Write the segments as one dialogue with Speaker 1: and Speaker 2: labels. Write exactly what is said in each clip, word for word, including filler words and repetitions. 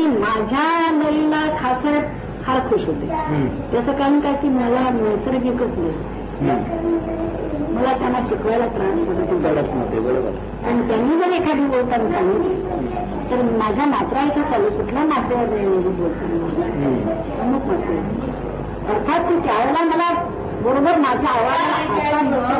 Speaker 1: माझ्या मुलीला खासर फार खुश होते. त्याचं कारण काय की मला नैसर्गिकच नाही, मला त्यांना शिकवायला त्रास होतो घडत नव्हते. बरोबर. आणि त्यांनी जर एखादी बोलताना सांगितली तर माझ्या मात्रा इथं चालू कुठल्या मात्रेवर नाही बोलताना अमुक मात्र अर्थात की त्यावेळेला मला बरोबर माझ्या आवाजाला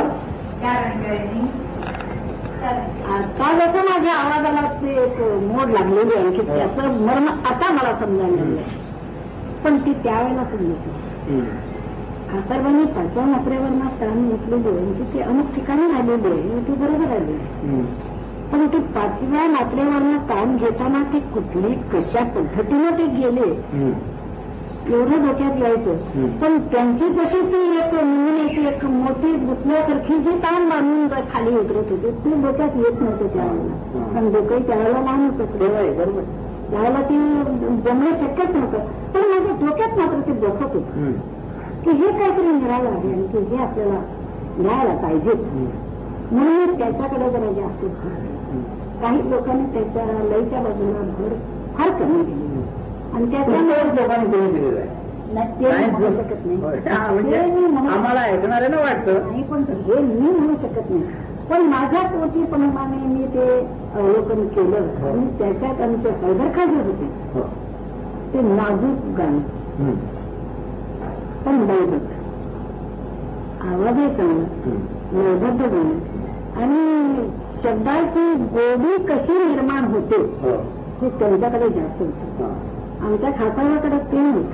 Speaker 1: आता जसं माझ्या आवाजाला ते एक मोड लागलेली आहे की त्याचं मर्म आता मला समजायला लागलं, पण ती त्यावेळेला समजली. खासरबाईंनी पाचव्या मात्रेवर ना ताण घेतलेली आहे की ते अमुक ठिकाणी आलेली आहे, ती बरोबर आली. पण ते पाचव्या मात्रेवरनं ताण घेताना ते कुठली कशा पद्धतीनं ते गेले एवढं डोक्यात यायचं. पण त्यांची तशी ती एक मुलीची एक मोठी बुतल्यासारखी जी ताण मारून खाली उतरत होती ती डोक्यात येत नव्हतं त्यावेळेला. पण डोकंही त्यावेळेला लहान होतं. बरोबर. त्यावेळेला ती जमणं शक्यच नव्हतं. पण माझ्या डोक्यात मात्र ते डोकत होतं की हे काहीतरी मिळालं आहे आणि की हे आपल्याला मिळायला पाहिजे. म्हणून त्याच्याकडे जरा जास्त काही लोकांनी त्याच्या लईच्या बाजूला भर फार कमी दिली आणि त्याच्यामुळे लोकांनी देऊन दिलेलं आहे. शकत नाही आम्हाला ऐकणाऱ्यानं वाटतं नाही, पण हे मी म्हणू शकत नाही. पण माझ्या पोटीप्रमाणे मी ते अवलोकन केलं आणि त्याच्यात आमचे हैदरखा जे होते ते नाजूक गाणं पण लयबद्ध आवाजही चांगला लयबद्ध गाणं आणि शब्दाची गोडी कशी निर्माण होते हे त्यांच्याकडे जास्त होतं. आमच्या खासाळाकडे ते होते.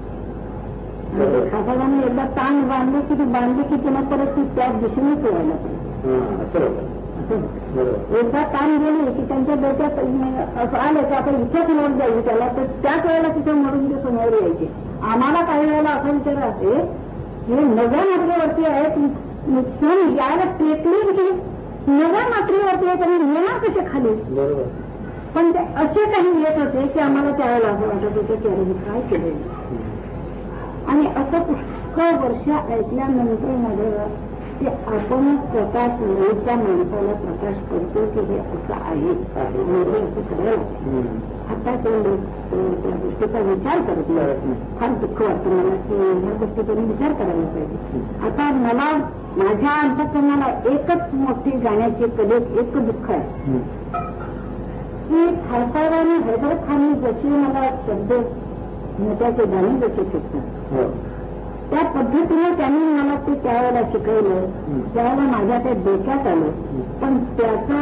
Speaker 1: खासाळाने एकदा ताण बांधले की ती बांधली की त्यांना परत ती त्याच दिशेने पोहायला पाहिजे. एकदा ताण गेले की त्यांच्या डोक्यात असं आलं की आपण इथंच मोड जाईल त्याला, तर त्याच वेळेला तिथे मोडून ते समोर यायचे. आम्हाला काही वेळेला असा विचार असते हे नव्या मात्रेवरती आहेत, सण यायला टेकली की नव्या मात्रेवरती आहेत आणि येणार कसे खाली. पण ते असे काही येत होते की आम्हाला त्यावेळेला असं वाटत होतं की अरे काय केलं. आणि असं पुष्कळ वर्ष ऐकल्यानंतर माझ्या की आपण प्रकाश वेळेच्या माणसाला प्रकाश पडतो की हे असं आहे म्हणजे असं करायला. आता ते लोक त्या गोष्टीचा विचार करत नाही. फार दुःख वाटतं मला की ह्या गोष्टीचा विचार करायला पाहिजे. आता मला माझ्या अंतःकरणाला एकच मोठी गाण्याची कलेत एक दुःख आहे की खासदारांनी हैदर खानी जशी मला शब्द मोठ्याचे गाणे जसे शिकतात त्या पद्धतीने त्यांनी मला ते त्यावेळेला शिकवलं. त्यावेळेला माझ्या ते डोक्यात आलं. पण त्याचा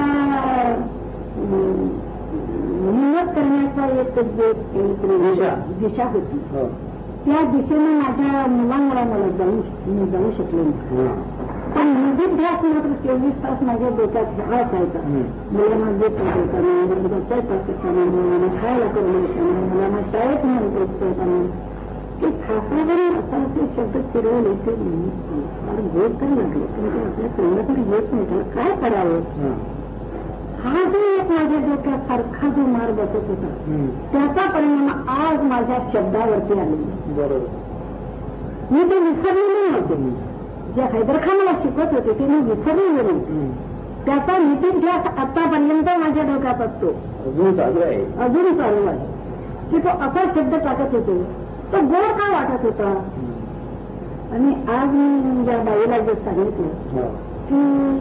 Speaker 1: नियत करण्याचा एक जे दिशा होती त्या दिशेने माझ्या मुलांना मला जाऊ मी जाऊ शकले नाही. पण निधीध्यास मात्र चोवीस तास माझ्या डोक्यात हा असायचा. मुलांना देत होताना मुलांना खायला करून देताना मुलांना शाळेत म्हणत होताना की खासावरून असा असे शब्द फिरवले ते फार गोड तरी लागले पण ते आपल्या तोंडातून येत नाही. त्याला काय करावं हा जो एक माझ्या डोक्यात सारखा जो मार बसत होता त्याचा परिणाम आज माझ्या शब्दावरती आलेला. मी ते विसरलेले नव्हते. जे हैदरखान मला शिकवत होते ते मी विसरलेले नाही. त्याचा नीतिध्यास आतापर्यंत माझ्या डोक्यात असतो. अजून चालू आहे अजून चालू आहे की तो असा शब्द टाकत होतो तो गोड का वाटत होता. आणि आज मी या बाईला जे सांगितलं की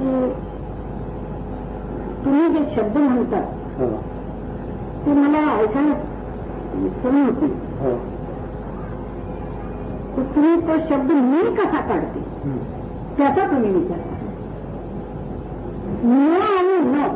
Speaker 1: तुम्ही जे शब्द म्हणतात ते मला ऐकायला सण होती तर तुम्ही तो शब्द मी कसा काढते त्याचा तुम्ही विचार करा. न आणि न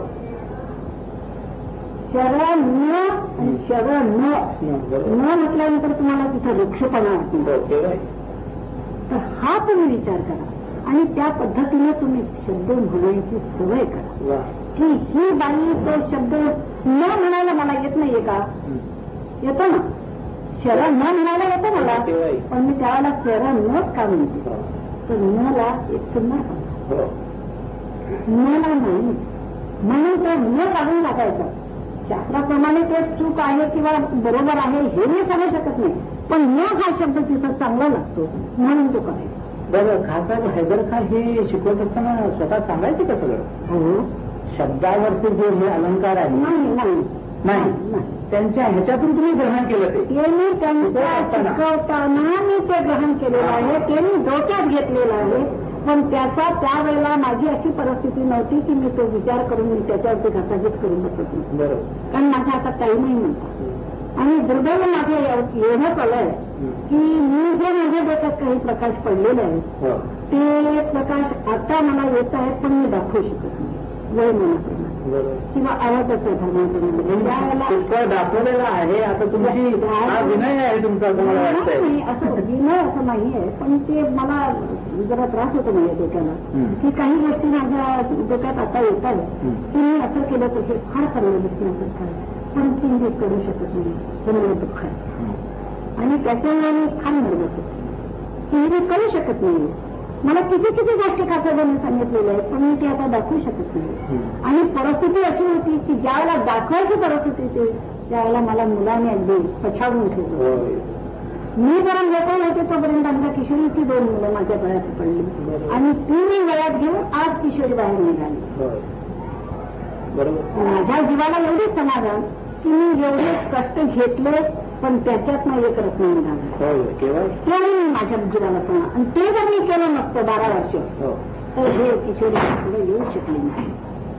Speaker 1: शरळ न आणि शरळ न न म्हटल्यानंतर तुम्हाला तिथं वृक्षपणा असतो तर हा तुम्ही विचार करा आणि त्या पद्धतीने तुम्ही शब्द म्हणायची सवय करा की ही बाई तो शब्द न म्हणायला मला येत नाहीये का. येतो ना शरळ न म्हणायला येतो मला पण मी त्यावेळेला शरळ नच का म्हणते तर मला एक सुंदर मला नाही म्हणून तो न काढून टाकायचं. शास्त्राप्रमाणे ते चूक आहे किंवा बरोबर आहे हे मी सांगू शकत नाही पण न हा शब्द तिथं चांगला लागतो म्हणून तो करायचा.
Speaker 2: बरं खासदार हैदरखान हे शिकवत असताना स्वतः सांगायचे का सगळं.
Speaker 1: हो
Speaker 2: शब्दावरती जे हे अलंकार आहे
Speaker 1: नाही नाही
Speaker 2: नाही. त्यांच्या ह्याच्यातून तुम्ही ग्रहण केलं ते
Speaker 1: ते मी त्यांच्या शिकवताना मी ते ग्रहण केलेलं आहे, ते मी डोक्यात घेतलेलं आहे. पण त्याचा त्यावेळेला माझी अशी परिस्थिती नव्हती की मी तो विचार करून मी त्याच्यावरती घासाघीस करून बसत नाही. कारण माझ्या हातात काही नाही म्हणतात. आणि दुर्दैव माझं एवढं कळलंय की मी जे माझ्या डोक्यात काही प्रकाश पडलेले आहेत ते प्रकाश आता मला येत आहेत, पण मी दाखवू शकत नाही वय मनाप्रमाणे किंवा आवाजाच्या धर्माप्रमाणे
Speaker 2: दाखवलेला आहे. आता तुमची विनय आहे तुमचा,
Speaker 1: नाही असं विनय असं नाही आहे, पण ते मला जरा त्रास होतो माझ्या डोक्याला की काही गोष्टी माझ्या डोक्यात आता येत आहेत की मी असं केलं तर हे फार चांगलं दिसण्यासारखं आहे, पण ती मी करू शकत नाही, तर मला दुःख आहे. आणि त्याच्यामुळे मी फार नर्वस होते की मी करू शकत नाही. मला किती किती गोष्टी खासाबाईंनी सांगितलेल्या आहेत, पण मी ती आता दाखवू शकत नाही. आणि परिस्थिती अशी होती की ज्यावेळेला दाखवायची परिस्थिती होती त्यावेळेला मला मुलाने अगदी पछाडून ठेवलं. मी जरा मोठं होते तोपर्यंत आमच्या किशोरीची दोन मुलं माझ्या गळ्यात पडली आणि ती मी गळ्यात घेऊन आज किशोरी बाहेर निघाली. माझ्या जीवाला एवढीच समाधान की मी एवढे कष्ट घेतले, पण त्याच्यात नाही एक रत्न निघालं केवळ मी माझ्या जीवाला समजा. आणि ते जर मी केलं नसतं बारा वर्ष तर हे किशोरी पुढे येऊ शकले नाही.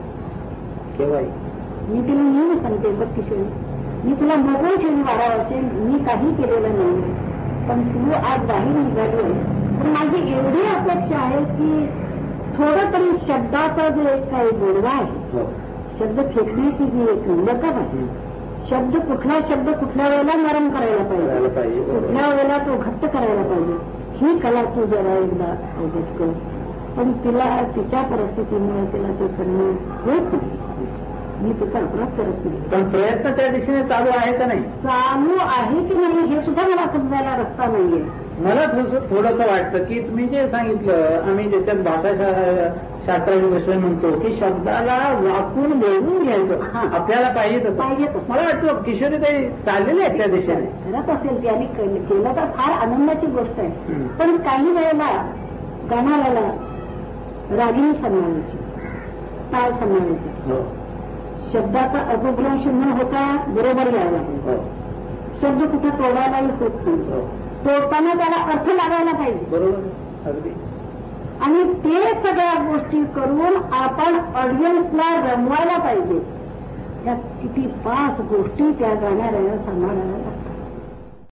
Speaker 1: मी तिला नेहमी सांगते, बघ किशोरी, मी तुला मोकळी ठेवली बारा वर्षे, मी काही केलेलं नाही, पण तू आज बाहेर निघाली आहे. पण माझी एवढी अपेक्षा आहे की थोडं तरी शब्दाचा जो एक काही गोडवा आहे, शब्द फेकण्याची जी एक लकब आहे, शब्द कुठला शब्द कुठल्या वेळेला नरम करायला पाहिजे, कुठल्या वेळेला तो घट्ट करायला पाहिजे, ही कला तू जरा एकदा अवगत कर. पण तिला तिच्या परिस्थितीमुळे तिला ते करणं होत नाही. मी तिचा अपराध करत नाही,
Speaker 2: पण प्रयत्न त्या दिशेने चालू आहे का नाही,
Speaker 1: चालू आहे की नाही हे सुद्धा मला समजायला रस्ता नाहीये.
Speaker 2: मला थोडंसं वाटतं की तुम्ही जे सांगितलं, आम्ही ज्याच्यात भाषा शास्त्राचे विषय म्हणतो की शब्दाला वाकून बोलून घ्यायचं आपल्याला पाहिजे
Speaker 1: पाहिजे.
Speaker 2: मला वाटतं किशोरी ताई चाललेली आहे त्या दिशेने.
Speaker 1: करत असेल त्याने केलं तर फार आनंदाची गोष्ट आहे. पण काही वेळेला गाण्याला रागिणी सांभाळायची, ताल सांभाळायची, शब्दाचा अपभ्रंश न होता बरोबर यायला पाहिजे. शब्द कुठे तोडायलाही होत नाही, तोडताना त्याला अर्थ लागायला पाहिजे.
Speaker 2: बरोबर अगदी.
Speaker 1: आणि ते सगळ्या गोष्टी करून आपण ऑडियन्सला रमवायला पाहिजे. त्या किती पाच गोष्टी त्या गाण्याला सांभाळायला